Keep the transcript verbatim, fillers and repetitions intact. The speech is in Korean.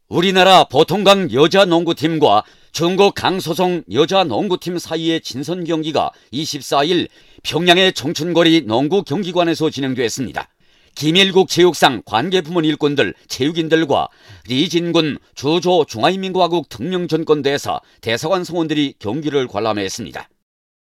우리나라 보통강 여자농구팀과 중국 강소송 여자농구팀 사이의 친선 경기가 이십사일 평양의 청춘거리 농구경기관에서 진행됐습니다. 김일국 체육상 관계부문 일꾼들, 체육인들과 리진군 주조 중화인민공화국 특명전권대사, 대사관 성원들이 경기를 관람했습니다.